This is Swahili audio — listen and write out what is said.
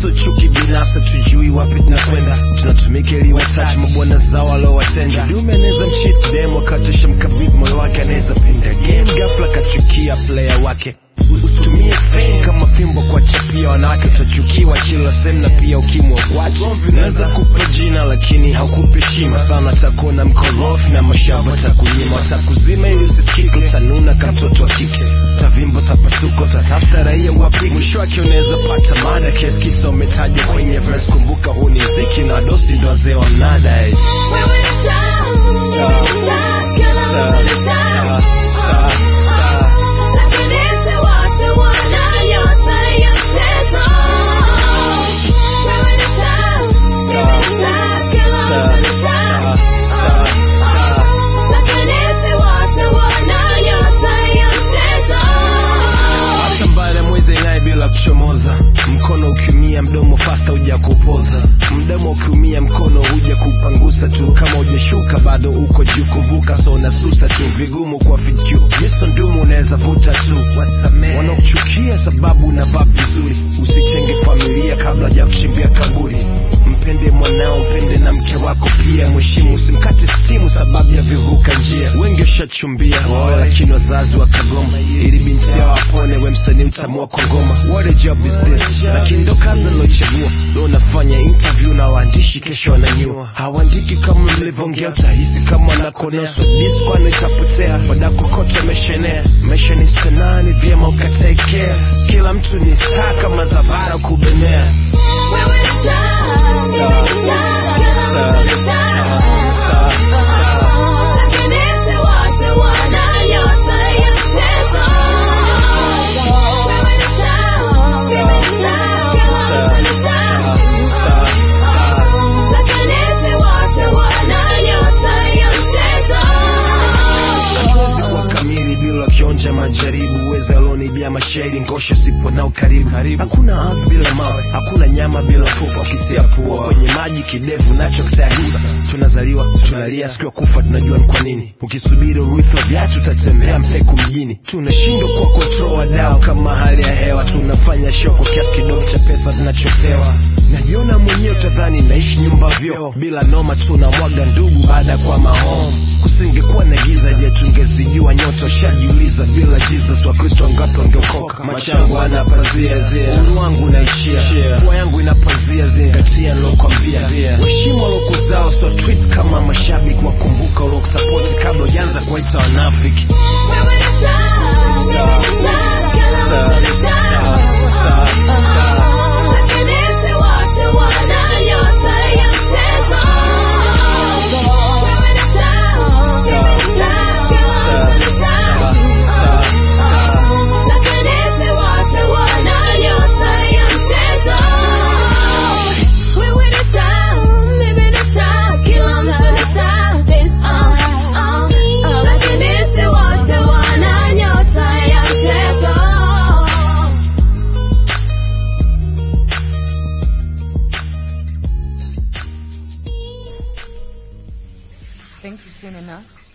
so chuki binafsi, tujui wapi tunakwenda. Tunatumika ili watouch mabwana zao walowatenda. Kidume anaweza mcheat dem wakati shamkabidhi moyo wake, anaweza pinda game ghafla kachukia player wake. Usitumie fame kama fimbo kwa chapia wanawake, utachukiwa kila sehemu na pia ukimwa watu. Naweza kupa jina lakini haukupi heshima sana, takuona mkorofi na mashamba takunyima. Watakuzima ili usisikike, utanuna kama mtoto wa kike, tavimbo tapasuko, tatafuta raia wapi. Mwisho wake unaweza pata mada kesi kisa umetajwa kwenye verse. Kumbuka huu ni mziki na dosi ndo wazee wa mnada. Mkono ukiumia mdomo fasta huja kupoza, mdomo ukiumia mkono huja kupangusa tu. Kama hujashuka bado uko juu, kumbuka so unasusa tu. Vigumu kwa FQ miso ndumu unaweza vuta tu. Wanakuchukia sababu unavaa vizuri, usitenge familia kabla ya kuchimbia kaburi. Mpende mwanao, mpende na mke wako pia, mheshimu, usimkate stimu sababu ya vivuka njia. Wengi washachumbia wawe lakini wazazi wakagoma, ili binti yao apone, we msanii utamua kwa ngoma. What a job is this? Lakini ndo kazi nilochagua. Leo nafanya interview na waandishi, kesho wananyua. Hawaandiki kama mlivyoongea, utahisi kama wanakonoswa. Disco itapotea, wadakokote wameshenea. Maisha ni sanaa, ni vyema ukatekea. Kila mtu ni star kama Zavara kubenea. Majaribu uweza alonibia mashahidi ngosha sipo nao karibu. Hakuna ardhi bila mawe, hakuna nyama bila fupa. Ukitia pua kwenye maji kidevu nacho kitaiba. Tunazaliwa, tunalia, siku ya kufa tunajua ni kwa nini. Ukisubiri urithi wa viatu utatembea mpeku mjini. Tunashindwa kwa control wadau kama hali ya hewa. Tunafanya show kwa kiasi kidogo cha pesa tunachopewa. Najiona mwenyewe utadhani naishi nyumba vyo. Bila noma tunamwaga ndugu baada kwa mahomu. Kusingekuwa na giza je tungezijua nyota? Ushajiuliza bila Jesus wa Kristo ngapi wangeokoka? Machangu anapazia zia, uru wangu naishia, pua yangu inapazia, zingatia nilokwambia. Waheshimu walokuzao, so tweet kama mashabiki. Wakumbuka ulokusapoti kabla ujanza kuwaita wanafiki. Think you've seen enough?